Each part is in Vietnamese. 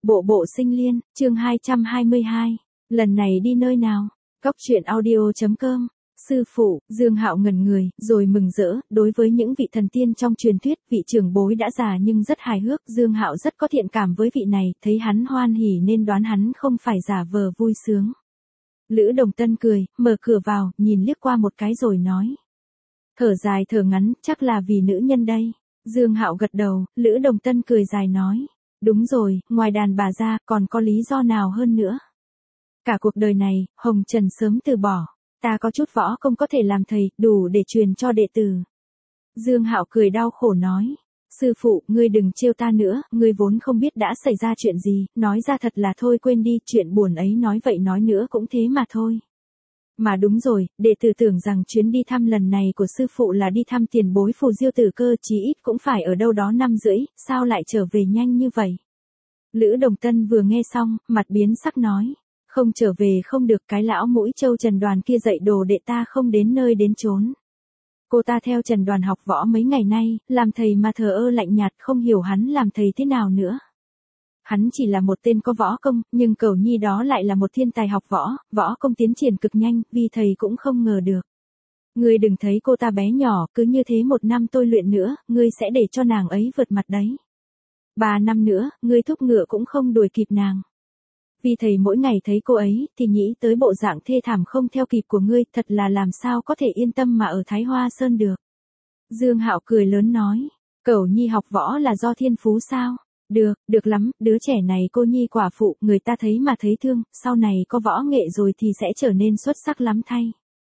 Bộ bộ sinh liên, chương 222. Lần này đi nơi nào? Cóc truyện audio.com. Sư phụ, Dương Hạo ngẩn người, rồi mừng rỡ, đối với những vị thần tiên trong truyền thuyết, vị trưởng bối đã già nhưng rất hài hước, Dương Hạo rất có thiện cảm với vị này, thấy hắn hoan hỉ nên đoán hắn không phải giả vờ vui sướng. Lữ Đồng Tân cười, mở cửa vào, nhìn liếc qua một cái rồi nói. Thở dài thở ngắn, chắc là vì nữ nhân đây. Dương Hạo gật đầu, Lữ Đồng Tân cười dài nói. Đúng rồi, ngoài đàn bà ra, còn có lý do nào hơn nữa. Cả cuộc đời này, Hồng Trần sớm từ bỏ. Ta có chút võ công có thể làm thầy, đủ để truyền cho đệ tử. Dương Hạo cười đau khổ nói. Sư phụ, ngươi đừng trêu ta nữa, ngươi vốn không biết đã xảy ra chuyện gì, nói ra thật là thôi quên đi, chuyện buồn ấy nói vậy nói nữa cũng thế mà thôi. Mà đúng rồi, đệ tử tưởng rằng chuyến đi thăm lần này của sư phụ là đi thăm tiền bối Phù Diêu Tử cơ, chí ít cũng phải ở đâu đó 5 rưỡi, sao lại trở về nhanh như vậy? Lữ Đồng Tân vừa nghe xong, mặt biến sắc nói. Không trở về không được, cái lão mũi trâu Trần Đoàn kia dạy đồ đệ ta không đến nơi đến chốn. Cô ta theo Trần Đoàn học võ mấy ngày nay, làm thầy mà thờ ơ lạnh nhạt, không hiểu hắn làm thầy thế nào nữa. Hắn chỉ là một tên có võ công, nhưng Cẩu Nhi đó lại là một thiên tài học võ, võ công tiến triển cực nhanh, vì thầy cũng không ngờ được. Ngươi đừng thấy cô ta bé nhỏ, cứ như thế 1 năm tôi luyện nữa, ngươi sẽ để cho nàng ấy vượt mặt đấy. 3 năm nữa, ngươi thúc ngựa cũng không đuổi kịp nàng. Vì thầy mỗi ngày thấy cô ấy, thì nghĩ tới bộ dạng thê thảm không theo kịp của ngươi, thật là làm sao có thể yên tâm mà ở Thái Hoa Sơn được. Dương Hạo cười lớn nói, Cẩu Nhi học võ là do thiên phú sao? Được lắm, đứa trẻ này cô nhi quả phụ, người ta thấy mà thấy thương, sau này có võ nghệ rồi thì sẽ trở nên xuất sắc lắm thay.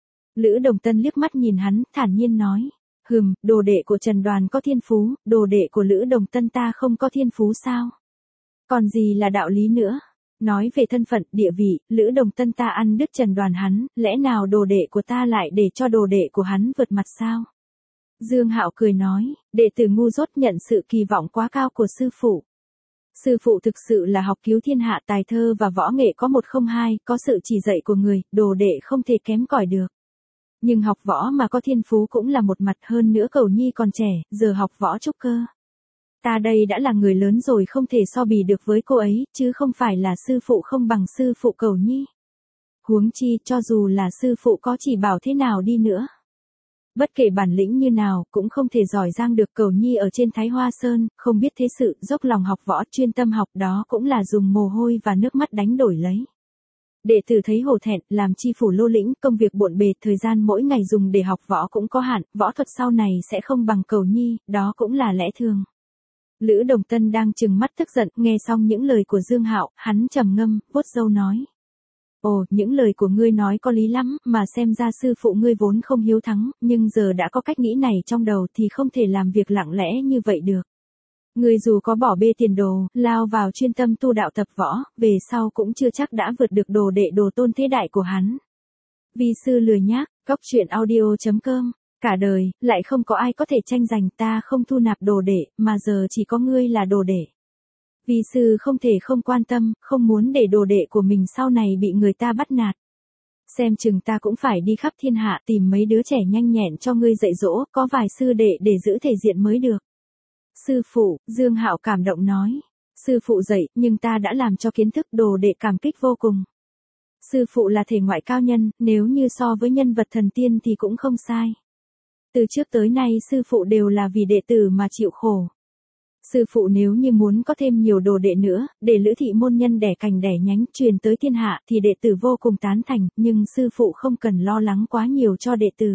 Lữ Đồng Tân liếc mắt nhìn hắn, thản nhiên nói, đồ đệ của Trần Đoàn có thiên phú, đồ đệ của Lữ Đồng Tân ta không có thiên phú sao? Còn gì là đạo lý nữa? Nói về thân phận, địa vị, Lữ Đồng Tân ta ăn đứt Trần Đoàn hắn, lẽ nào đồ đệ của ta lại để cho đồ đệ của hắn vượt mặt sao? Dương Hạo cười nói, đệ tử ngu dốt nhận sự kỳ vọng quá cao của sư phụ. Sư phụ thực sự là học cứu thiên hạ, tài thơ và võ nghệ có 102, có sự chỉ dạy của người, đồ đệ không thể kém cỏi được. Nhưng học võ mà có thiên phú cũng là một mặt, hơn nữa Cẩu Nhi còn trẻ, giờ học võ trúc cơ. Ta đây đã là người lớn rồi, không thể so bì được với cô ấy, chứ không phải là sư phụ không bằng sư phụ Cẩu Nhi. Huống chi, cho dù là sư phụ có chỉ bảo thế nào đi nữa. Bất kể bản lĩnh như nào, cũng không thể giỏi giang được Cẩu Nhi ở trên Thái Hoa Sơn, không biết thế sự, dốc lòng học võ, chuyên tâm học, đó cũng là dùng mồ hôi và nước mắt đánh đổi lấy. Đệ tử thấy hổ thẹn, làm chi phủ lô lĩnh, công việc bộn bề, thời gian mỗi ngày dùng để học võ cũng có hạn, võ thuật sau này sẽ không bằng Cẩu Nhi, đó cũng là lẽ thường. Lữ Đồng Tân đang trừng mắt tức giận, nghe xong những lời của Dương Hạo, hắn trầm ngâm, vuốt râu nói. Ồ, những lời của ngươi nói có lý lắm, mà xem ra sư phụ ngươi vốn không hiếu thắng, nhưng giờ đã có cách nghĩ này trong đầu thì không thể làm việc lặng lẽ như vậy được. Ngươi dù có bỏ bê tiền đồ, lao vào chuyên tâm tu đạo tập võ, về sau cũng chưa chắc đã vượt được đồ đệ đồ tôn thế đại của hắn. Vi sư lười nhác, cóc truyện audio.com. Cả đời, lại không có ai có thể tranh giành, ta không thu nạp đồ đệ, mà giờ chỉ có ngươi là đồ đệ. Vi sư không thể không quan tâm, không muốn để đồ đệ của mình sau này bị người ta bắt nạt. Xem chừng ta cũng phải đi khắp thiên hạ tìm mấy đứa trẻ nhanh nhẹn cho ngươi dạy dỗ, có vài sư đệ để giữ thể diện mới được. Sư phụ, Dương Hạo cảm động nói. Sư phụ dạy, nhưng ta đã làm cho kiến thức, đồ đệ cảm kích vô cùng. Sư phụ là thể ngoại cao nhân, nếu như so với nhân vật thần tiên thì cũng không sai. Từ trước tới nay sư phụ đều là vì đệ tử mà chịu khổ. Sư phụ nếu như muốn có thêm nhiều đồ đệ nữa, để Lữ thị môn nhân đẻ cành đẻ nhánh truyền tới thiên hạ thì đệ tử vô cùng tán thành, nhưng sư phụ không cần lo lắng quá nhiều cho đệ tử.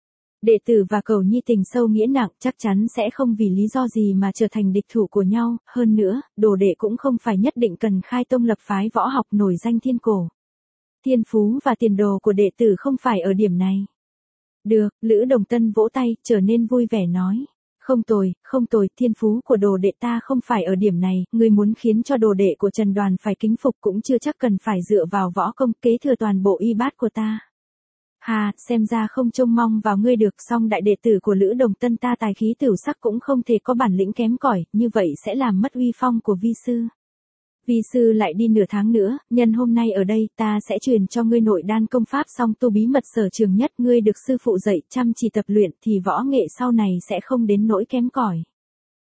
Đệ tử và Cẩu Nhi tình sâu nghĩa nặng, chắc chắn sẽ không vì lý do gì mà trở thành địch thủ của nhau, hơn nữa, đồ đệ cũng không phải nhất định cần khai tông lập phái võ học nổi danh thiên cổ. Thiên phú và tiền đồ của đệ tử không phải ở điểm này. Được, Lữ Đồng Tân vỗ tay, trở nên vui vẻ nói. Không tồi, thiên phú của đồ đệ ta không phải ở điểm này, ngươi muốn khiến cho đồ đệ của Trần Đoàn phải kính phục cũng chưa chắc cần phải dựa vào võ công kế thừa toàn bộ y bát của ta. Hà, xem ra không trông mong vào ngươi được, song đại đệ tử của Lữ Đồng Tân ta tài khí tửu sắc cũng không thể có bản lĩnh kém cỏi, như vậy sẽ làm mất uy phong của vi sư. Vi sư lại đi nửa tháng nữa, nhân hôm nay ở đây, ta sẽ truyền cho ngươi nội đan công pháp song tu bí mật sở trường nhất, ngươi được sư phụ dạy, chăm chỉ tập luyện thì võ nghệ sau này sẽ không đến nỗi kém cỏi.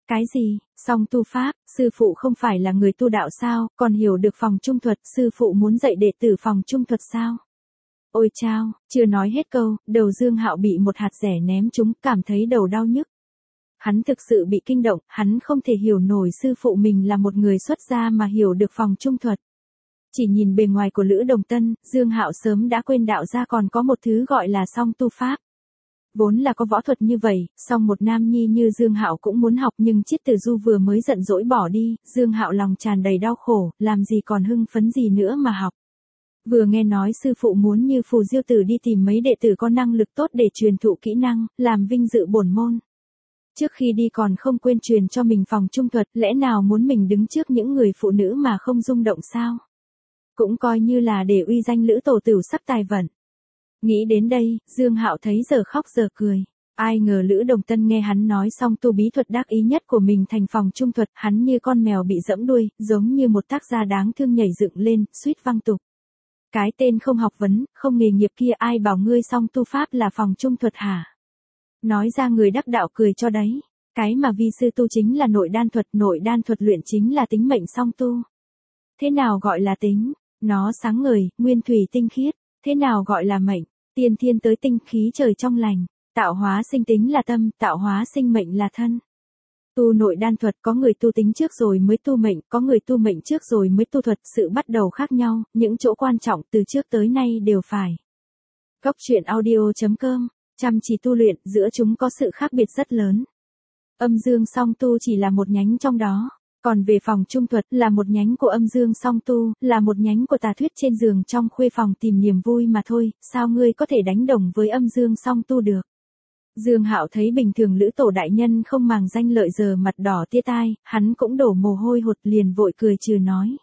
Cái gì, song tu pháp, sư phụ không phải là người tu đạo sao, còn hiểu được phòng trung thuật, sư phụ muốn dạy đệ tử phòng trung thuật sao? Ôi chao, chưa nói hết câu, đầu Dương Hạo bị một hạt rẻ ném trúng, cảm thấy đầu đau nhức. Hắn thực sự bị kinh động, hắn không thể hiểu nổi sư phụ mình là một người xuất gia mà hiểu được phòng trung thuật. Chỉ nhìn bề ngoài của Lữ Đồng Tân, Dương Hạo sớm đã quên đạo ra còn có một thứ gọi là song tu pháp. Vốn là có võ thuật như vậy, song một nam nhi như Dương Hạo cũng muốn học nhưng Chiết Tử Du vừa mới giận dỗi bỏ đi, Dương Hạo lòng tràn đầy đau khổ, làm gì còn hưng phấn gì nữa mà học. Vừa nghe nói sư phụ muốn như Phù Diêu Tử đi tìm mấy đệ tử có năng lực tốt để truyền thụ kỹ năng, làm vinh dự bổn môn. Trước khi đi còn không quên truyền cho mình phòng trung thuật, lẽ nào muốn mình đứng trước những người phụ nữ mà không rung động sao? Cũng coi như là để uy danh Lữ tổ tửu sắc tài vận. Nghĩ đến đây, Dương Hạo thấy giờ khóc giờ cười. Ai ngờ Lữ Đồng Tân nghe hắn nói xong tu bí thuật đắc ý nhất của mình thành phòng trung thuật, hắn như con mèo bị dẫm đuôi, giống như một tác gia đáng thương nhảy dựng lên, suýt văng tục. Cái tên không học vấn, không nghề nghiệp kia ai bảo ngươi song tu pháp là phòng trung thuật hả? Nói ra người đắc đạo cười cho đấy. Cái mà vi sư tu chính là nội đan thuật luyện chính là tính mệnh song tu. Thế nào gọi là tính? Nó sáng ngời, nguyên thủy tinh khiết. Thế nào gọi là mệnh? Tiên thiên tới tinh khí trời trong lành. Tạo hóa sinh tính là tâm, tạo hóa sinh mệnh là thân. Tu nội đan thuật có người tu tính trước rồi mới tu mệnh, có người tu mệnh trước rồi mới tu thuật, sự bắt đầu khác nhau, những chỗ quan trọng từ trước tới nay đều phải. Góc truyện audio.com, chăm chỉ tu luyện, giữa chúng có sự khác biệt rất lớn. Âm dương song tu chỉ là một nhánh trong đó, còn về phòng trung thuật là một nhánh của âm dương song tu, là một nhánh của tà thuyết trên giường trong khuê phòng tìm niềm vui mà thôi, sao ngươi có thể đánh đồng với âm dương song tu được? Dương Hạo thấy bình thường Lữ tổ đại nhân không màng danh lợi giờ mặt đỏ tia tai, hắn cũng đổ mồ hôi hột liền vội cười trừ nói.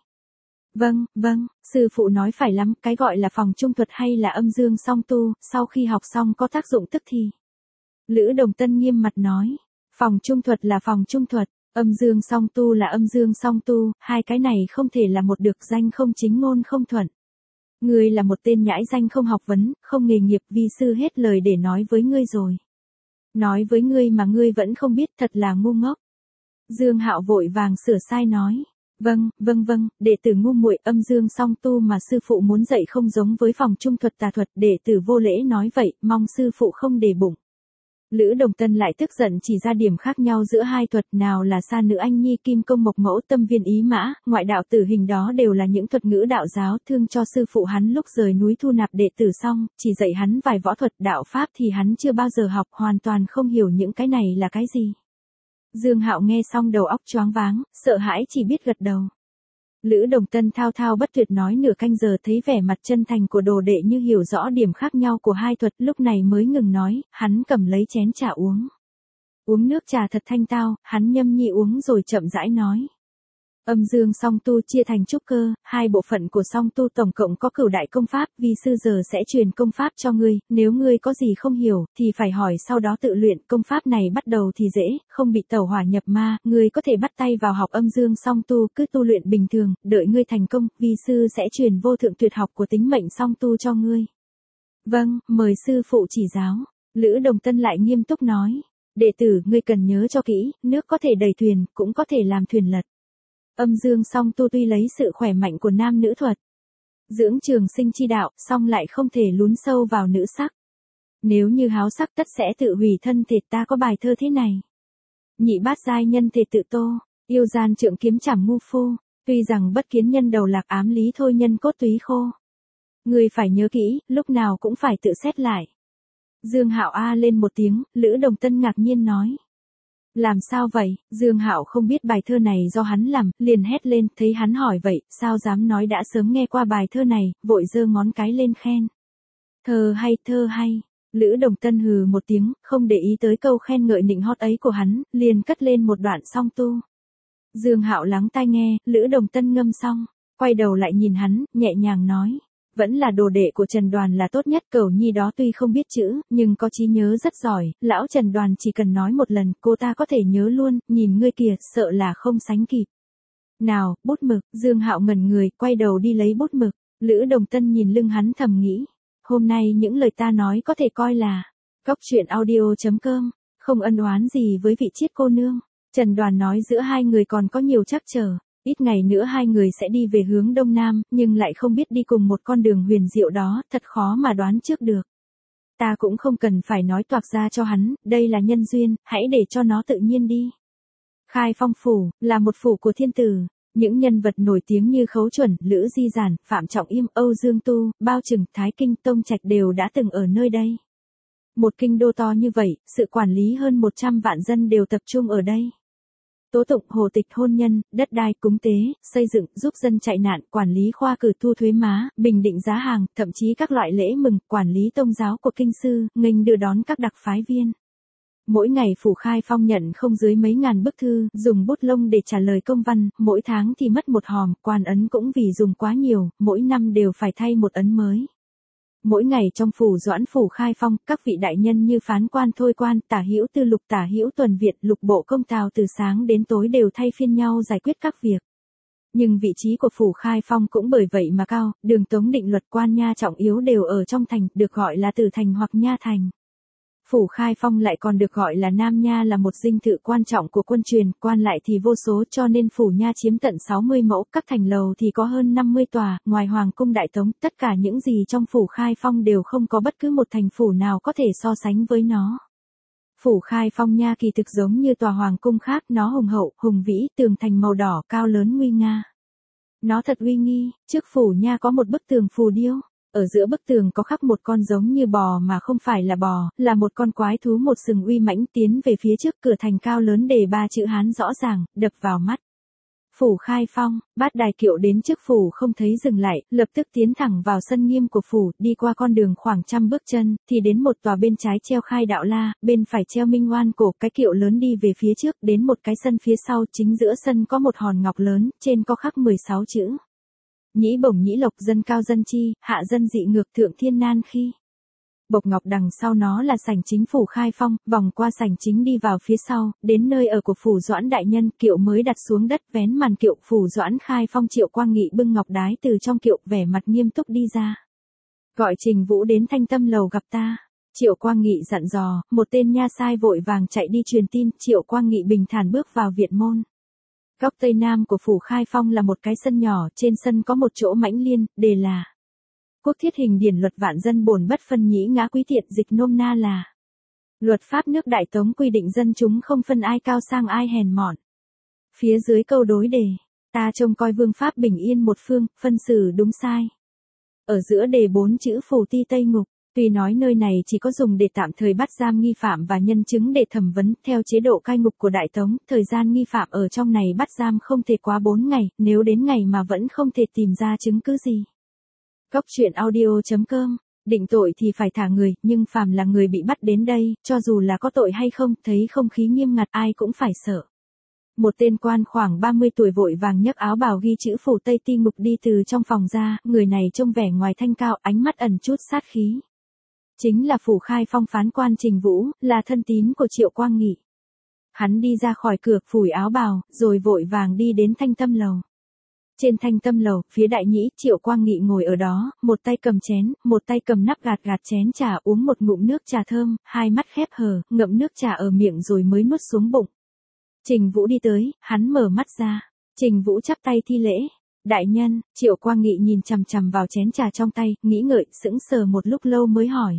Vâng, sư phụ nói phải lắm, cái gọi là phòng trung thuật hay là âm dương song tu, sau khi học xong có tác dụng tức thì. Lữ Đồng Tân nghiêm mặt nói, phòng trung thuật là phòng trung thuật, âm dương song tu là âm dương song tu, hai cái này không thể là một được, danh không chính ngôn không thuận. Ngươi là một tên nhãi danh không học vấn, không nghề nghiệp, vi sư hết lời để nói với ngươi rồi. Nói với ngươi mà ngươi vẫn không biết, thật là ngu ngốc. Dương Hạo vội vàng sửa sai nói. Vâng, đệ tử ngu muội, âm dương song tu mà sư phụ muốn dạy không giống với phòng trung thuật tà thuật, đệ tử vô lễ nói vậy, mong sư phụ không để bụng. Lữ Đồng Tân lại tức giận chỉ ra điểm khác nhau giữa hai thuật, nào là sa nữ anh nhi, kim công mộc mẫu, tâm viên ý mã, ngoại đạo tử hình, đó đều là những thuật ngữ đạo giáo, thương cho sư phụ hắn lúc rời núi thu nạp đệ tử xong, chỉ dạy hắn vài võ thuật đạo pháp thì hắn chưa bao giờ học, hoàn toàn không hiểu những cái này là cái gì. Dương Hạo nghe xong đầu óc choáng váng, sợ hãi chỉ biết gật đầu. Lữ Đồng Tân thao thao bất tuyệt nói nửa canh giờ, thấy vẻ mặt chân thành của đồ đệ như hiểu rõ điểm khác nhau của hai thuật, lúc này mới ngừng nói, hắn cầm lấy chén trà uống. Uống nước trà thật thanh tao, hắn nhâm nhi uống rồi chậm rãi nói. Âm dương song tu chia thành trúc cơ, hai bộ phận của song tu tổng cộng có cửu đại công pháp, vi sư giờ sẽ truyền công pháp cho ngươi, nếu ngươi có gì không hiểu, thì phải hỏi sau đó tự luyện, công pháp này bắt đầu thì dễ, không bị tẩu hỏa nhập ma, ngươi có thể bắt tay vào học âm dương song tu, cứ tu luyện bình thường, đợi ngươi thành công, vi sư sẽ truyền vô thượng tuyệt học của tính mệnh song tu cho ngươi. Vâng, mời sư phụ chỉ giáo. Lữ Đồng Tân lại nghiêm túc nói, đệ tử ngươi cần nhớ cho kỹ, nước có thể đẩy thuyền, cũng có thể làm thuyền lật. Âm dương song tu tuy lấy sự khỏe mạnh của nam nữ thuật, dưỡng trường sinh chi đạo, song lại không thể lún sâu vào nữ sắc. Nếu như háo sắc tất sẽ tự hủy thân thể, ta có bài thơ thế này. Nhị bát giai nhân thể tự tô, yêu gian trượng kiếm chảm ngu phu, tuy rằng bất kiến nhân đầu lạc, ám lý thôi nhân cốt túy khô. Người phải nhớ kỹ, lúc nào cũng phải tự xét lại. Dương Hạo a lên một tiếng, Lữ Đồng Tân ngạc nhiên nói. Làm sao vậy? Dương Hạo không biết bài thơ này do hắn làm, liền hét lên, thấy hắn hỏi vậy, sao dám nói đã sớm nghe qua bài thơ này, vội giơ ngón cái lên khen. Thơ hay. Lữ Đồng Tân hừ một tiếng, không để ý tới câu khen ngợi nịnh hót ấy của hắn, liền cất lên một đoạn song tu. Dương Hạo lắng tai nghe, Lữ Đồng Tân ngâm xong, quay đầu lại nhìn hắn, nhẹ nhàng nói. Vẫn là đồ đệ của Trần Đoàn là tốt nhất, Cẩu Nhi đó tuy không biết chữ, nhưng có trí nhớ rất giỏi, lão Trần Đoàn chỉ cần nói một lần, cô ta có thể nhớ luôn, nhìn ngươi kìa, sợ là không sánh kịp. Nào, bút mực, Dương Hạo ngẩn người, quay đầu đi lấy bút mực, Lữ Đồng Tân nhìn lưng hắn thầm nghĩ, hôm nay những lời ta nói có thể coi là, góc truyện audio.com, không ân oán gì với vị Chiết cô nương. Trần Đoàn nói giữa hai người còn có nhiều trắc trở, ít ngày nữa hai người sẽ đi về hướng đông nam, nhưng lại không biết đi cùng một con đường huyền diệu đó, thật khó mà đoán trước được. Ta cũng không cần phải nói toạc ra cho hắn, đây là nhân duyên, hãy để cho nó tự nhiên đi. Khai Phong phủ, là một phủ của thiên tử, những nhân vật nổi tiếng như Khấu Chuẩn, Lữ Di Giản, Phạm Trọng Yêm, Âu Dương Tu, Bao Trừng, Thái Kinh, Tông Trạch đều đã từng ở nơi đây. Một kinh đô to như vậy, sự quản lý hơn 100 vạn dân đều tập trung ở đây. Tố tụng, hồ tịch, hôn nhân, đất đai, cúng tế, xây dựng, giúp dân chạy nạn, quản lý khoa cử, thu thuế má, bình định giá hàng, thậm chí các loại lễ mừng, quản lý tôn giáo của kinh sư, nghênh đưa đón các đặc phái viên. Mỗi ngày phủ Khai Phong nhận không dưới mấy ngàn bức thư, dùng bút lông để trả lời công văn, mỗi tháng thì mất một hòm, quan ấn cũng vì dùng quá nhiều, mỗi năm đều phải thay một ấn mới. Mỗi ngày trong phủ Doãn phủ Khai Phong, các vị đại nhân như phán quan, thôi quan, tả hữu tư lục, tả hữu tuần Việt, lục bộ công tào từ sáng đến tối đều thay phiên nhau giải quyết các việc. Nhưng vị trí của phủ Khai Phong cũng bởi vậy mà cao, đường tống định luật, quan nha trọng yếu đều ở trong thành, được gọi là tử thành hoặc nha thành. Phủ Khai Phong lại còn được gọi là Nam Nha, là một dinh thự quan trọng của quân truyền, quan lại thì vô số, cho nên phủ nha chiếm tận 60 mẫu, các thành lầu thì có hơn 50 tòa, ngoài Hoàng cung Đại Tống, tất cả những gì trong phủ Khai Phong đều không có bất cứ một thành phủ nào có thể so sánh với nó. Phủ Khai Phong nha kỳ thực giống như tòa hoàng cung khác, nó hùng hậu, hùng vĩ, tường thành màu đỏ, cao lớn nguy nga. Nó thật uy nghi, trước phủ nha có một bức tường phù điêu. Ở giữa bức tường có khắc một con giống như bò mà không phải là bò, là một con quái thú một sừng uy mãnh tiến về phía trước, cửa thành cao lớn đề 3 chữ Hán rõ ràng, đập vào mắt. Phủ Khai Phong, Bát Đài Kiệu đến trước phủ không thấy dừng lại, lập tức tiến thẳng vào sân nghiêm của phủ, đi qua con đường khoảng 100 bước chân, thì đến một tòa bên trái treo Khai Đạo La, bên phải treo Minh Oan Cổ, cái kiệu lớn đi về phía trước, đến một cái sân phía sau, chính giữa sân có một hòn ngọc lớn, trên có khắc 16 chữ. Nhĩ bổng nhĩ lộc, dân cao dân chi, hạ dân dị ngược, thượng thiên nan khi. Bộc ngọc đằng sau nó là sảnh chính phủ Khai Phong, vòng qua sảnh chính đi vào phía sau, đến nơi ở của phủ Doãn đại nhân, kiệu mới đặt xuống đất, vén màn kiệu, phủ Doãn Khai Phong Triệu Quang Nghị bưng ngọc đái từ trong kiệu, vẻ mặt nghiêm túc đi ra. Gọi Trình Vũ đến Thanh Tâm lầu gặp ta. Triệu Quang Nghị dặn dò, một tên nha sai vội vàng chạy đi truyền tin, Triệu Quang Nghị bình thản bước vào viện môn. Góc tây nam của phủ Khai Phong là một cái sân nhỏ, trên sân có một chỗ mãnh liên, đề là Quốc thiết hình điển luật vạn dân bổn bất phân nhĩ ngã quý tiện, dịch nôm na là luật pháp nước Đại Tống quy định dân chúng không phân ai cao sang ai hèn mọn. Phía dưới câu đối đề, ta trông coi vương pháp bình yên một phương, phân xử đúng sai. Ở giữa đề 4 chữ phủ ti Tây Ngục. Tuy nói nơi này chỉ có dùng để tạm thời bắt giam nghi phạm và nhân chứng để thẩm vấn, theo chế độ cai ngục của Đại Tống, thời gian nghi phạm ở trong này bắt giam không thể quá 4 ngày, nếu đến ngày mà vẫn không thể tìm ra chứng cứ gì. Góc truyện audio.com, định tội thì phải thả người, nhưng phàm là người bị bắt đến đây, cho dù là có tội hay không, thấy không khí nghiêm ngặt ai cũng phải sợ. Một tên quan khoảng 30 tuổi vội vàng nhấc áo bào ghi chữ phủ Tây Ti Ngục đi từ trong phòng ra, người này trông vẻ ngoài thanh cao, ánh mắt ẩn chút sát khí. Chính là phủ Khai Phong phán quan Trình Vũ, là thân tín của Triệu Quang Nghị. Hắn đi ra khỏi cửa, phủi áo bào, rồi vội vàng đi đến Thanh Tâm lầu. Trên Thanh Tâm lầu, phía đại nhĩ, Triệu Quang Nghị ngồi ở đó, một tay cầm chén, một tay cầm nắp gạt chén trà, uống một ngụm nước trà thơm, hai mắt khép hờ, ngậm nước trà ở miệng rồi mới nuốt xuống bụng. Trình Vũ đi tới, hắn mở mắt ra. Trình Vũ chắp tay thi lễ. Đại nhân, Triệu Quang Nghị nhìn chằm chằm vào chén trà trong tay, nghĩ ngợi, sững sờ một lúc lâu mới hỏi.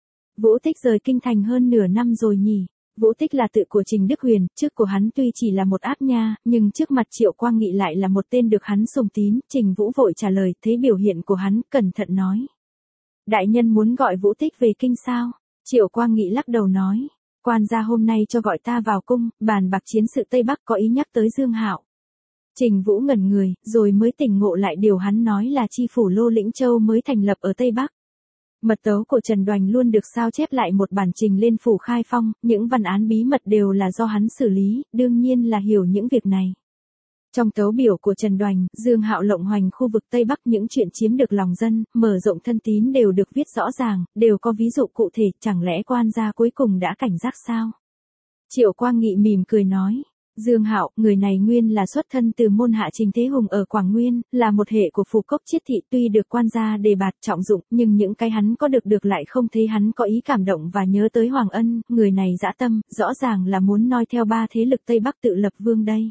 Vũ Tích rời kinh thành hơn nửa năm rồi nhỉ? Vũ Tích là tự của Trình Đức Huyền, trước của hắn tuy chỉ là một áp nha, nhưng trước mặt Triệu Quang Nghị lại là một tên được hắn sùng tín. Trình Vũ vội trả lời, thấy biểu hiện của hắn, cẩn thận nói. Đại nhân muốn gọi Vũ Tích về kinh sao? Triệu Quang Nghị lắc đầu nói. Quan gia hôm nay cho gọi ta vào cung, bàn bạc chiến sự Tây Bắc, có ý nhắc tới Dương Hạo. Trình Vũ ngẩn người, rồi mới tỉnh ngộ lại điều hắn nói là chi phủ Lô Lĩnh Châu mới thành lập ở Tây Bắc. Mật tấu của Trần Đoành luôn được sao chép lại một bản trình lên phủ Khai Phong, những văn án bí mật đều là do hắn xử lý, đương nhiên là hiểu những việc này. Trong tấu biểu của Trần Đoành, Dương Hạo lộng hoành khu vực Tây Bắc, những chuyện chiếm được lòng dân, mở rộng thân tín đều được viết rõ ràng, đều có ví dụ cụ thể, chẳng lẽ quan gia cuối cùng đã cảnh giác sao? Triệu Quang Nghị mỉm cười nói, Dương Hạo, người này nguyên là xuất thân từ môn hạ Trình Thế Hùng ở Quảng Nguyên, là một hệ của Phù Cốc Chiết Thị, tuy được quan gia đề bạt trọng dụng, nhưng những cái hắn có được lại không thấy hắn có ý cảm động và nhớ tới Hoàng Ân, người này dã tâm, rõ ràng là muốn noi theo ba thế lực Tây Bắc tự lập vương đây.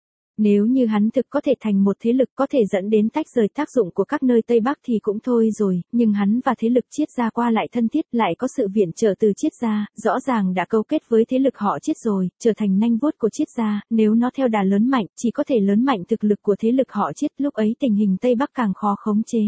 Nếu như hắn thực có thể thành một thế lực có thể dẫn đến tách rời tác dụng của các nơi Tây Bắc thì cũng thôi rồi, nhưng hắn và thế lực Chiết gia qua lại thân thiết, lại có sự viện trợ từ Chiết gia, rõ ràng đã câu kết với thế lực họ Chiết rồi, trở thành nanh vuốt của Chiết gia, nếu nó theo đà lớn mạnh, chỉ có thể lớn mạnh thực lực của thế lực họ Chiết, lúc ấy tình hình Tây Bắc càng khó khống chế.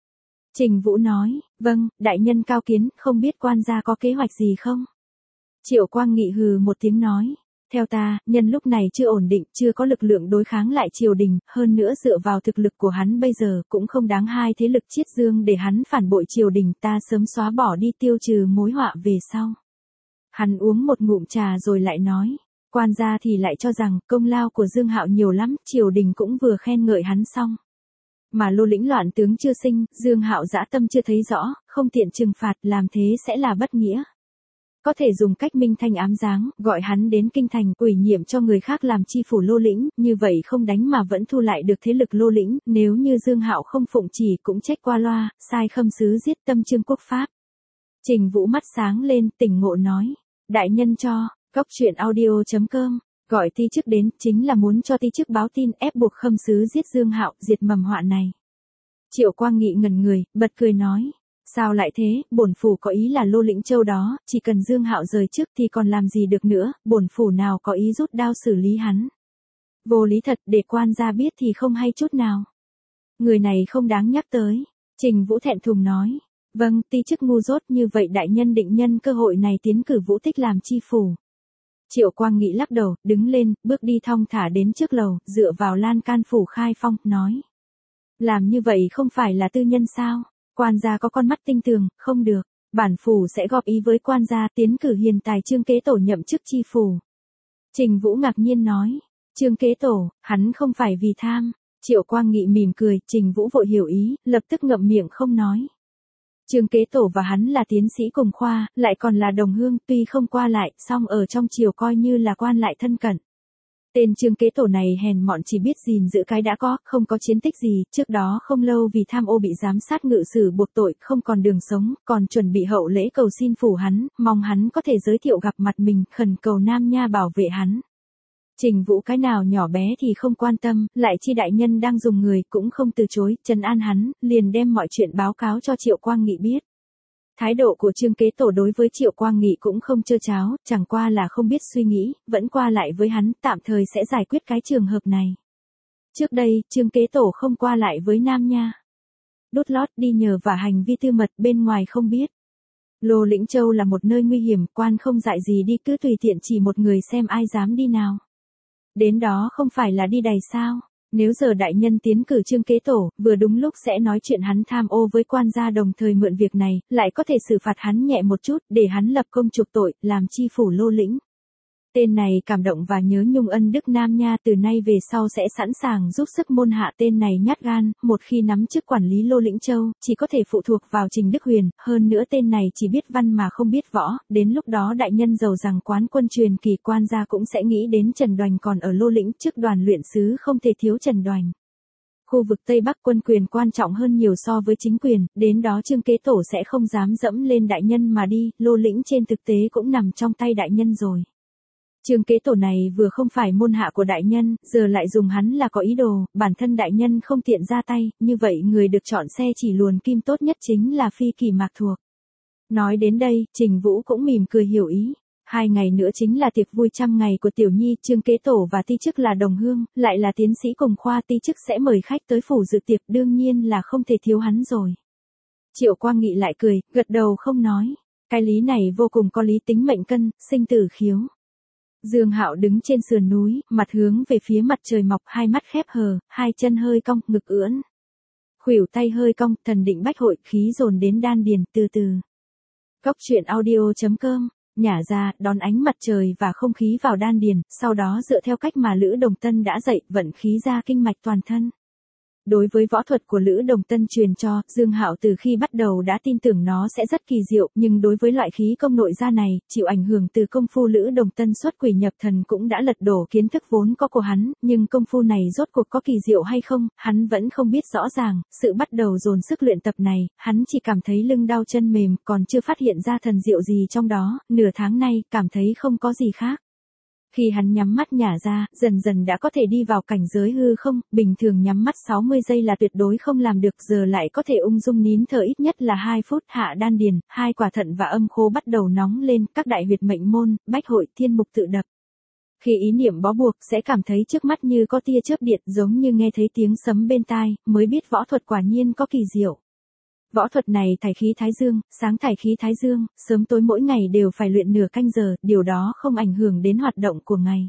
Trình Vũ nói, vâng, đại nhân cao kiến, không biết quan gia có kế hoạch gì không? Triệu Quang Nghị hừ một tiếng nói. Theo ta, nhân lúc này chưa ổn định, chưa có lực lượng đối kháng lại triều đình, hơn nữa dựa vào thực lực của hắn bây giờ cũng không đáng hai thế lực Chiết Dương để hắn phản bội triều đình, ta sớm xóa bỏ đi tiêu trừ mối họa về sau. Hắn uống một ngụm trà rồi lại nói, quan gia thì lại cho rằng công lao của Dương Hạo nhiều lắm, triều đình cũng vừa khen ngợi hắn xong. Mà Lô Lĩnh loạn tướng chưa sinh, Dương Hạo dã tâm chưa thấy rõ, không tiện trừng phạt, làm thế sẽ là bất nghĩa. Có thể dùng cách minh thanh ám giáng, gọi hắn đến kinh thành, ủy nhiệm cho người khác làm chi phủ Lô Lĩnh, như vậy không đánh mà vẫn thu lại được thế lực Lô Lĩnh, nếu như Dương Hạo không phụng chỉ cũng trách qua loa, sai khâm sứ giết Tâm Trương Quốc Pháp. Trình Vũ mắt sáng lên, tỉnh ngộ nói, đại nhân cho, cóc truyện audio.com, gọi ti chức đến, chính là muốn cho ti chức báo tin ép buộc khâm sứ giết Dương Hạo, diệt mầm họa này. Triệu Quang Nghị ngẩn người, bật cười nói. Sao lại thế, bổn phủ có ý là Lô Lĩnh Châu đó, chỉ cần Dương Hạo rời trước thì còn làm gì được nữa, bổn phủ nào có ý rút đao xử lý hắn. Vô lý thật, để quan gia biết thì không hay chút nào. Người này không đáng nhắc tới. Trình Vũ thẹn thùng nói. Vâng, ti chức ngu dốt, như vậy đại nhân định nhân cơ hội này tiến cử Vũ Tích làm chi phủ. Triệu Quang Nghị lắc đầu, đứng lên, bước đi thong thả đến trước lầu, dựa vào lan can phủ khai phong, nói. Làm như vậy không phải là tư nhân sao? Quan gia có con mắt tinh tường, không được, bản phủ sẽ góp ý với quan gia tiến cử hiền tài Trương Kế Tổ nhậm chức chi phủ. Trình Vũ ngạc nhiên nói, Trương Kế Tổ, hắn không phải vì tham. Triệu Quang Nghị mỉm cười, Trình Vũ vội hiểu ý, lập tức ngậm miệng không nói. Trương Kế Tổ và hắn là tiến sĩ cùng khoa, lại còn là đồng hương, tuy không qua lại, song ở trong triều coi như là quan lại thân cận. Tên Trương Kế Tổ này hèn mọn chỉ biết gìn giữ cái đã có, không có chiến tích gì, trước đó không lâu vì tham ô bị giám sát ngự sử buộc tội, không còn đường sống, còn chuẩn bị hậu lễ cầu xin phủ hắn, mong hắn có thể giới thiệu gặp mặt mình, khẩn cầu Nam Nha bảo vệ hắn. Trình Vũ cái nào nhỏ bé thì không quan tâm, lại chi đại nhân đang dùng người cũng không từ chối, trấn an hắn, liền đem mọi chuyện báo cáo cho Triệu Quang Nghị biết. Thái độ của Trương Kế Tổ đối với Triệu Quang Nghị cũng không chơ cháo, chẳng qua là không biết suy nghĩ, vẫn qua lại với hắn, tạm thời sẽ giải quyết cái trường hợp này. Trước đây, Trương Kế Tổ không qua lại với Nam Nha. Đút lót đi nhờ và hành vi tư mật bên ngoài không biết. Lô Lĩnh Châu là một nơi nguy hiểm, quan không dại gì đi cứ tùy tiện chỉ một người xem ai dám đi nào. Đến đó không phải là đi đầy sao? Nếu giờ đại nhân tiến cử Trương Kế Tổ, vừa đúng lúc sẽ nói chuyện hắn tham ô với quan gia đồng thời mượn việc này, lại có thể xử phạt hắn nhẹ một chút, để hắn lập công chuộc tội, làm chi phủ Lô Lĩnh. Tên này cảm động và nhớ nhung ân đức Nam Nha, từ nay về sau sẽ sẵn sàng giúp sức môn hạ. Tên này nhát gan, một khi nắm chức quản lý Lô Lĩnh Châu, chỉ có thể phụ thuộc vào Trình Đức Huyền, hơn nữa tên này chỉ biết văn mà không biết võ, đến lúc đó đại nhân giàu rằng quán quân truyền kỳ quan gia cũng sẽ nghĩ đến Trần Đoành còn ở Lô Lĩnh, chức đoàn luyện sứ không thể thiếu Trần Đoành. Khu vực Tây Bắc quân quyền quan trọng hơn nhiều so với chính quyền, đến đó Trương Kế Tổ sẽ không dám dẫm lên đại nhân mà đi, Lô Lĩnh trên thực tế cũng nằm trong tay đại nhân rồi. Trương Kế Tổ này vừa không phải môn hạ của đại nhân, giờ lại dùng hắn là có ý đồ, bản thân đại nhân không tiện ra tay, như vậy người được chọn xe chỉ luồn kim tốt nhất chính là Phi Kỳ Mạc Thuộc. Nói đến đây, Trình Vũ cũng mỉm cười hiểu ý. 2 ngày nữa chính là tiệc vui 100 ngày của Tiểu Nhi, Trương Kế Tổ và ti chức là đồng hương, lại là tiến sĩ cùng khoa, ti chức sẽ mời khách tới phủ dự tiệc, đương nhiên là không thể thiếu hắn rồi. Triệu Quang Nghị lại cười, gật đầu không nói. Cái lý này vô cùng có lý, tính mệnh cân, sinh tử khiếu. Dương Hạo đứng trên sườn núi, mặt hướng về phía mặt trời mọc, hai mắt khép hờ, hai chân hơi cong, ngực ưỡn. Khuỷu tay hơi cong, thần định bách hội, khí dồn đến đan điền, từ từ. Cóc truyện audio.com, nhả ra, đón ánh mặt trời và không khí vào đan điền, sau đó dựa theo cách mà Lữ Đồng Tân đã dạy, vận khí ra kinh mạch toàn thân. Đối với võ thuật của Lữ Đồng Tân truyền cho, Dương Hạo từ khi bắt đầu đã tin tưởng nó sẽ rất kỳ diệu, nhưng đối với loại khí công nội gia này, chịu ảnh hưởng từ công phu Lữ Đồng Tân xuất quỷ nhập thần cũng đã lật đổ kiến thức vốn có của hắn, nhưng công phu này rốt cuộc có kỳ diệu hay không, hắn vẫn không biết rõ ràng, sự bắt đầu dồn sức luyện tập này, hắn chỉ cảm thấy lưng đau chân mềm, còn chưa phát hiện ra thần diệu gì trong đó, nửa tháng nay, cảm thấy không có gì khác. Khi hắn nhắm mắt nhả ra, dần dần đã có thể đi vào cảnh giới hư không, bình thường nhắm mắt 60 giây là tuyệt đối không làm được, giờ lại có thể ung dung nín thở ít nhất là 2 phút, hạ đan điền, hai quả thận và âm khô bắt đầu nóng lên, các đại huyệt mệnh môn, bách hội, thiên mục tự đập. Khi ý niệm bó buộc sẽ cảm thấy trước mắt như có tia chớp điện, giống như nghe thấy tiếng sấm bên tai, mới biết võ thuật quả nhiên có kỳ diệu. Võ thuật này thải khí thái dương, sáng thải khí thái dương, sớm tối mỗi ngày đều phải luyện nửa canh giờ, điều đó không ảnh hưởng đến hoạt động của ngày.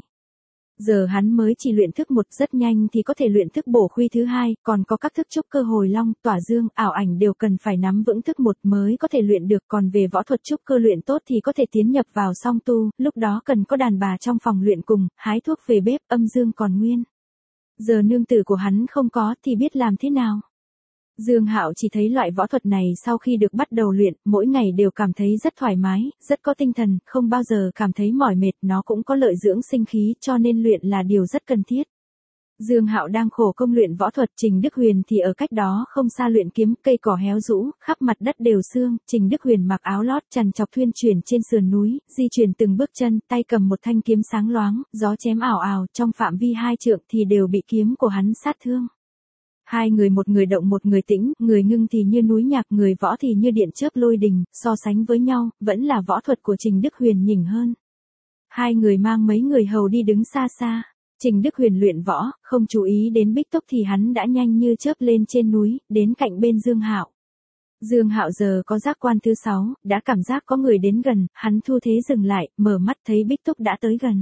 Giờ hắn mới chỉ luyện thức một, rất nhanh thì có thể luyện thức bổ khuy thứ hai, còn có các thức trúc cơ hồi long, tỏa dương, ảo ảnh đều cần phải nắm vững thức một mới có thể luyện được, còn về võ thuật trúc cơ luyện tốt thì có thể tiến nhập vào song tu, lúc đó cần có đàn bà trong phòng luyện cùng, hái thuốc về bếp, âm dương còn nguyên. Giờ nương tử của hắn không có thì biết làm thế nào? Dương Hạo chỉ thấy loại võ thuật này sau khi được bắt đầu luyện, mỗi ngày đều cảm thấy rất thoải mái, rất có tinh thần, không bao giờ cảm thấy mỏi mệt, nó cũng có lợi dưỡng sinh khí, cho nên luyện là điều rất cần thiết. Dương Hạo đang khổ công luyện võ thuật, Trình Đức Huyền thì ở cách đó không xa luyện kiếm, cây cỏ héo rũ, khắp mặt đất đều sương, Trình Đức Huyền mặc áo lót chằn chọc thuyên chuyển trên sườn núi, di chuyển từng bước chân, tay cầm một thanh kiếm sáng loáng, gió chém ảo ảo, trong phạm vi 2 trượng thì đều bị kiếm của hắn sát thương. Hai người, một người động một người tĩnh, người ngưng thì như núi nhạc, người võ thì như điện chớp lôi đình, so sánh với nhau, vẫn là võ thuật của Trình Đức Huyền nhỉnh hơn. Hai người mang mấy người hầu đi đứng xa xa. Trình Đức Huyền luyện võ, không chú ý đến Bích Túc thì hắn đã nhanh như chớp lên trên núi, đến cạnh bên Dương Hạo. Dương Hạo giờ có giác quan thứ 6, đã cảm giác có người đến gần, hắn thu thế dừng lại, mở mắt thấy Bích Túc đã tới gần.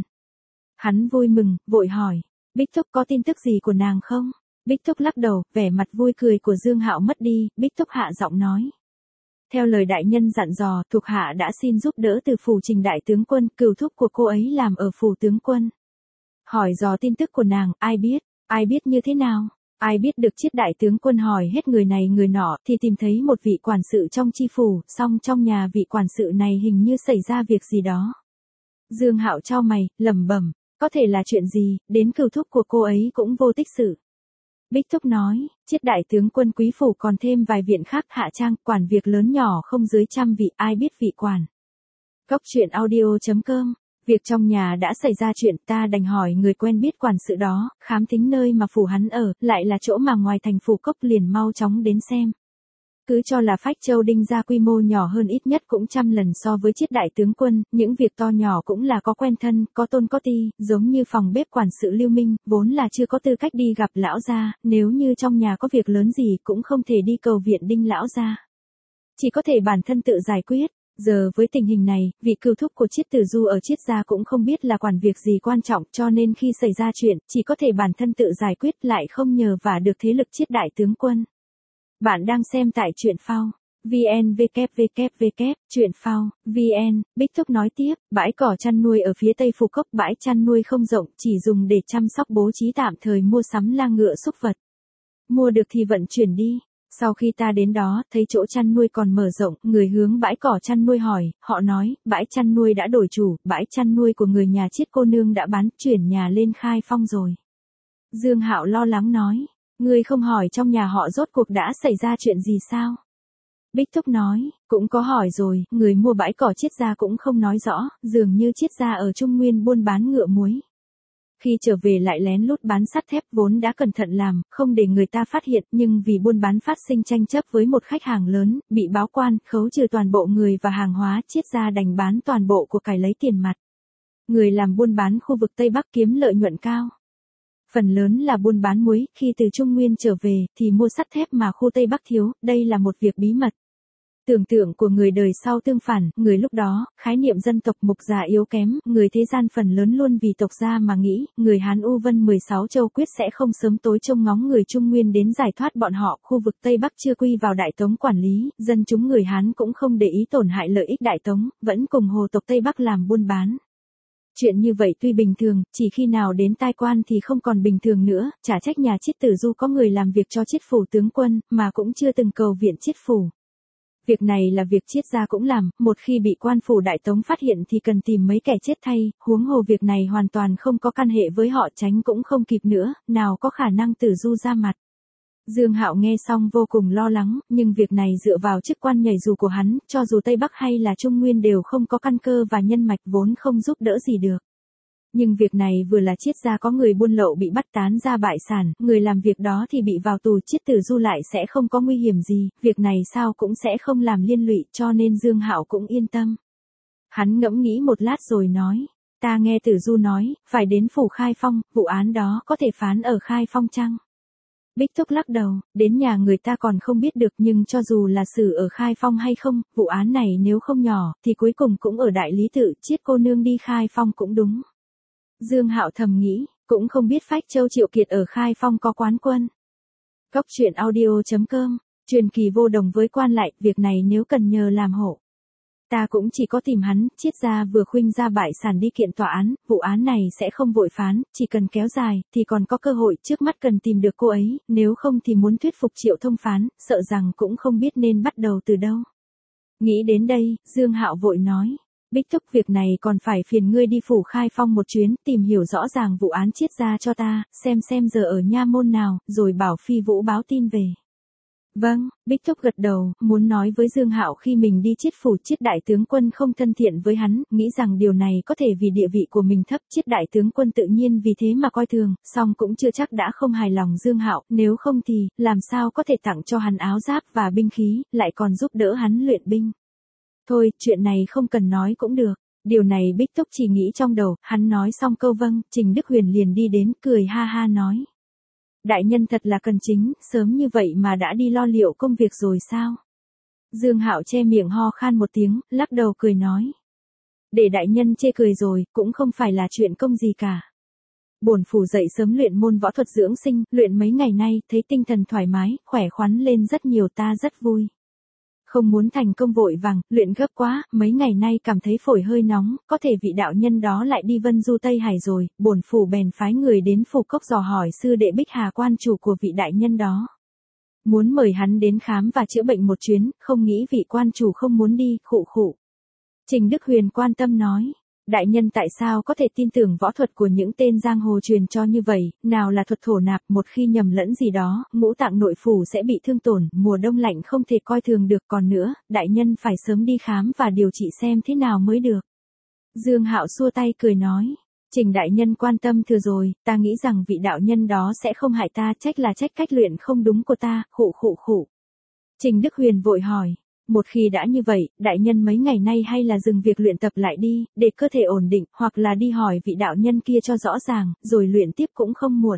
Hắn vui mừng, vội hỏi, Bích Túc có tin tức gì của nàng không? Bích Túc lắc đầu, vẻ mặt vui cười của Dương Hạo mất đi, Bích Túc hạ giọng nói. Theo lời đại nhân dặn dò, thuộc hạ đã xin giúp đỡ từ phủ Trình đại tướng quân, cừu thúc của cô ấy làm ở phủ tướng quân. Hỏi dò tin tức của nàng, ai biết như thế nào? Ai biết được Chiết đại tướng quân hỏi hết người này người nọ thì tìm thấy một vị quản sự trong chi phủ, song trong nhà vị quản sự này hình như xảy ra việc gì đó. Dương Hạo chau mày, lẩm bẩm, có thể là chuyện gì, đến cừu thúc của cô ấy cũng vô tích sự. Bích Túc nói, Chiết đại tướng quân quý phủ còn thêm vài viện khác hạ trang, quản việc lớn nhỏ không dưới 100 vị, ai biết vị quản. Cốc truyện audio.com. Việc trong nhà đã xảy ra chuyện, ta đành hỏi người quen biết quản sự đó, khám thính nơi mà phủ hắn ở, lại là chỗ mà ngoài thành phủ Cốc, liền mau chóng đến xem. Cứ cho là Phách Châu Đinh gia quy mô nhỏ hơn ít nhất cũng 100 lần so với Chiết đại tướng quân, những việc to nhỏ cũng là có quen thân, có tôn có ti, giống như phòng bếp quản sự Lưu Minh, vốn là chưa có tư cách đi gặp lão gia, nếu như trong nhà có việc lớn gì cũng không thể đi cầu viện Đinh lão gia. Chỉ có thể bản thân tự giải quyết. Giờ với tình hình này, vị cừu thúc của Chiết Tử Du ở Chiết gia cũng không biết là quản việc gì quan trọng, cho nên khi xảy ra chuyện, chỉ có thể bản thân tự giải quyết, lại không nhờ vả được thế lực Chiết đại tướng quân. Bạn đang xem tại truyện phao VN www. Truyện phao VN. Bích Túc nói tiếp, bãi cỏ chăn nuôi ở phía tây phủ Cốc, bãi chăn nuôi không rộng, chỉ dùng để chăm sóc bố trí tạm thời mua sắm lang ngựa súc vật. Mua được thì vận chuyển đi. Sau khi ta đến đó, thấy chỗ chăn nuôi còn mở rộng, người hướng bãi cỏ chăn nuôi hỏi, họ nói, bãi chăn nuôi đã đổi chủ, bãi chăn nuôi của người nhà Chiết cô nương đã bán, chuyển nhà lên Khai Phong rồi. Dương Hạo lo lắng nói, ngươi không hỏi trong nhà họ rốt cuộc đã xảy ra chuyện gì sao? Bích Túc nói, cũng có hỏi rồi, người mua bãi cỏ Chiết gia cũng không nói rõ, dường như Chiết gia ở Trung Nguyên buôn bán ngựa muối. Khi trở về lại lén lút bán sắt thép, vốn đã cẩn thận làm, không để người ta phát hiện, nhưng vì buôn bán phát sinh tranh chấp với một khách hàng lớn, bị báo quan, khấu trừ toàn bộ người và hàng hóa, Chiết gia đành bán toàn bộ của cải lấy tiền mặt. Người làm buôn bán khu vực Tây Bắc kiếm lợi nhuận cao. Phần lớn là buôn bán muối, khi từ Trung Nguyên trở về, thì mua sắt thép mà khu Tây Bắc thiếu, đây là một việc bí mật. Tưởng tượng của người đời sau tương phản, người lúc đó, khái niệm dân tộc mục già yếu kém, người thế gian phần lớn luôn vì tộc gia mà nghĩ, người Hán U Vân 16 châu quyết sẽ không sớm tối trông ngóng người Trung Nguyên đến giải thoát bọn họ, khu vực Tây Bắc chưa quy vào Đại Tống quản lý, dân chúng người Hán cũng không để ý tổn hại lợi ích Đại Tống, vẫn cùng hồ tộc Tây Bắc làm buôn bán. Chuyện như vậy tuy bình thường, chỉ khi nào đến tai quan thì không còn bình thường nữa, chả trách nhà Chiết Tử Du có người làm việc cho Chiết phủ tướng quân, mà cũng chưa từng cầu viện Chiết phủ. Việc này là việc Chiết gia cũng làm, một khi bị quan phủ Đại Tống phát hiện thì cần tìm mấy kẻ chết thay, huống hồ việc này hoàn toàn không có căn hệ với họ, tránh cũng không kịp nữa, nào có khả năng Tử Du ra mặt. Dương Hạo nghe xong vô cùng lo lắng, nhưng việc này dựa vào chức quan nhảy dù của hắn, cho dù Tây Bắc hay là Trung Nguyên đều không có căn cơ và nhân mạch vốn không giúp đỡ gì được. Nhưng việc này vừa là Chiết gia có người buôn lậu bị bắt tán ra bại sản, người làm việc đó thì bị vào tù, Chiết Tử Du lại sẽ không có nguy hiểm gì, việc này sao cũng sẽ không làm liên lụy, cho nên Dương Hạo cũng yên tâm. Hắn ngẫm nghĩ một lát rồi nói, ta nghe Tử Du nói, phải đến phủ Khai Phong, vụ án đó có thể phán ở Khai Phong chăng? Bích Thúc lắc đầu, đến nhà người ta còn không biết được, nhưng cho dù là xử ở Khai Phong hay không, vụ án này nếu không nhỏ, thì cuối cùng cũng ở Đại Lý Tự, Chiết cô nương đi Khai Phong cũng đúng. Dương Hạo thầm nghĩ, cũng không biết Phách Châu Triệu Kiệt ở Khai Phong có quán quân. Góc truyện audio.com, truyền kỳ vô đồng với quan lại, việc này nếu cần nhờ làm hộ, ta cũng chỉ có tìm hắn. Chiết gia vừa khuynh ra bại sản đi kiện tòa án, vụ án này sẽ không vội phán, chỉ cần kéo dài, thì còn có cơ hội, trước mắt cần tìm được cô ấy, nếu không thì muốn thuyết phục Triệu Thông phán, sợ rằng cũng không biết nên bắt đầu từ đâu. Nghĩ đến đây, Dương Hạo vội nói, Bích Thúc, việc này còn phải phiền ngươi đi phủ Khai Phong một chuyến, tìm hiểu rõ ràng vụ án Chiết gia cho ta, xem giờ ở nha môn nào, rồi bảo Phi Vũ báo tin về. Vâng, Bích Thúc gật đầu, muốn nói với Dương Hạo khi mình đi Chiết phủ Chiết đại tướng quân không thân thiện với hắn, nghĩ rằng điều này có thể vì địa vị của mình thấp, Chiết đại tướng quân tự nhiên vì thế mà coi thường, song cũng chưa chắc đã không hài lòng Dương Hạo, nếu không thì, làm sao có thể tặng cho hắn áo giáp và binh khí, lại còn giúp đỡ hắn luyện binh. Thôi, chuyện này không cần nói cũng được. Điều này Bích Thúc chỉ nghĩ trong đầu, hắn nói xong câu vâng, Trình Đức Huyền liền đi đến, cười ha ha nói. Đại nhân thật là cần chính, sớm như vậy mà đã đi lo liệu công việc rồi sao? Dương Hạo che miệng ho khan một tiếng, lắc đầu cười nói. Để đại nhân chê cười rồi, cũng không phải là chuyện công gì cả. Bổn phủ dậy sớm luyện môn võ thuật dưỡng sinh, luyện mấy ngày nay, thấy tinh thần thoải mái, khỏe khoắn lên rất nhiều, ta rất vui. Không muốn thành công vội vàng, luyện gấp quá, mấy ngày nay cảm thấy phổi hơi nóng, có thể vị đạo nhân đó lại đi Vân Du Tây Hải rồi, bổn phủ bèn phái người đến phủ cốc dò hỏi sư đệ Bích Hà quan chủ của vị đại nhân đó. Muốn mời hắn đến khám và chữa bệnh một chuyến, không nghĩ vị quan chủ không muốn đi, khụ khụ. Trình Đức Huyền quan tâm nói. Đại nhân tại sao có thể tin tưởng võ thuật của những tên giang hồ truyền cho như vậy, nào là thuật thổ nạp, một khi nhầm lẫn gì đó, ngũ tạng nội phủ sẽ bị thương tổn, mùa đông lạnh không thể coi thường được, còn nữa, đại nhân phải sớm đi khám và điều trị xem thế nào mới được. Dương Hạo xua tay cười nói, Trình đại nhân quan tâm thừa rồi, ta nghĩ rằng vị đạo nhân đó sẽ không hại ta, trách là trách cách luyện không đúng của ta, khụ khụ khụ. Trình Đức Huyền vội hỏi. Một khi đã như vậy, đại nhân mấy ngày nay hay là dừng việc luyện tập lại đi, để cơ thể ổn định, hoặc là đi hỏi vị đạo nhân kia cho rõ ràng, rồi luyện tiếp cũng không muộn.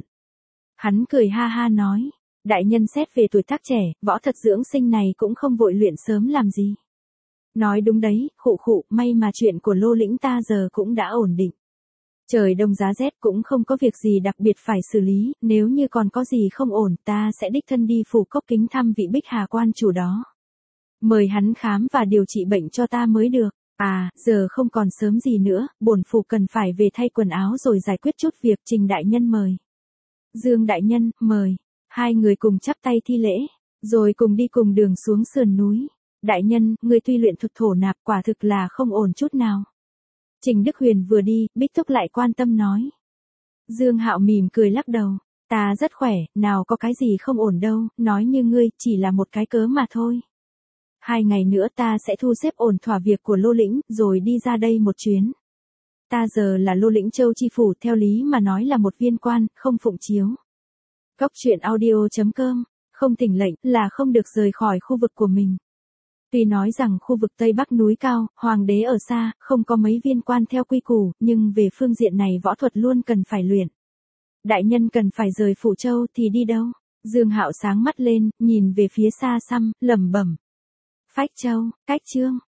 Hắn cười ha ha nói, đại nhân xét về tuổi tác trẻ, võ thuật dưỡng sinh này cũng không vội luyện sớm làm gì. Nói đúng đấy, khụ khụ, may mà chuyện của Lô Lĩnh ta giờ cũng đã ổn định. Trời đông giá rét cũng không có việc gì đặc biệt phải xử lý, nếu như còn có gì không ổn, ta sẽ đích thân đi phủ cốc kính thăm vị Bích Hà quan chủ đó. Mời hắn khám và điều trị bệnh cho ta mới được. À, giờ không còn sớm gì nữa, bổn phủ cần phải về thay quần áo rồi giải quyết chút việc. Trình đại nhân mời. Dương đại nhân, mời. Hai người cùng chắp tay thi lễ, rồi cùng đi cùng đường xuống sườn núi. Đại nhân, người tuy luyện thuật thổ nạp quả thực là không ổn chút nào. Trình Đức Huyền vừa đi, Bích Thúc lại quan tâm nói. Dương Hạo mỉm cười lắc đầu. Ta rất khỏe, nào có cái gì không ổn đâu, nói như ngươi, chỉ là một cái cớ mà thôi. 2 ngày nữa ta sẽ thu xếp ổn thỏa việc của Lô Lĩnh, rồi đi ra đây một chuyến. Ta giờ là Lô Lĩnh Châu chi phủ, theo lý mà nói là một viên quan, không phụng chiếu. Góc truyện audio.com, không thỉnh lệnh, là không được rời khỏi khu vực của mình. Tuy nói rằng khu vực Tây Bắc núi cao, hoàng đế ở xa, không có mấy viên quan theo quy củ, nhưng về phương diện này võ thuật luôn cần phải luyện. Đại nhân cần phải rời phủ Châu thì đi đâu? Dương Hạo sáng mắt lên, nhìn về phía xa xăm, lẩm bẩm. Phách Châu, Cách Chương,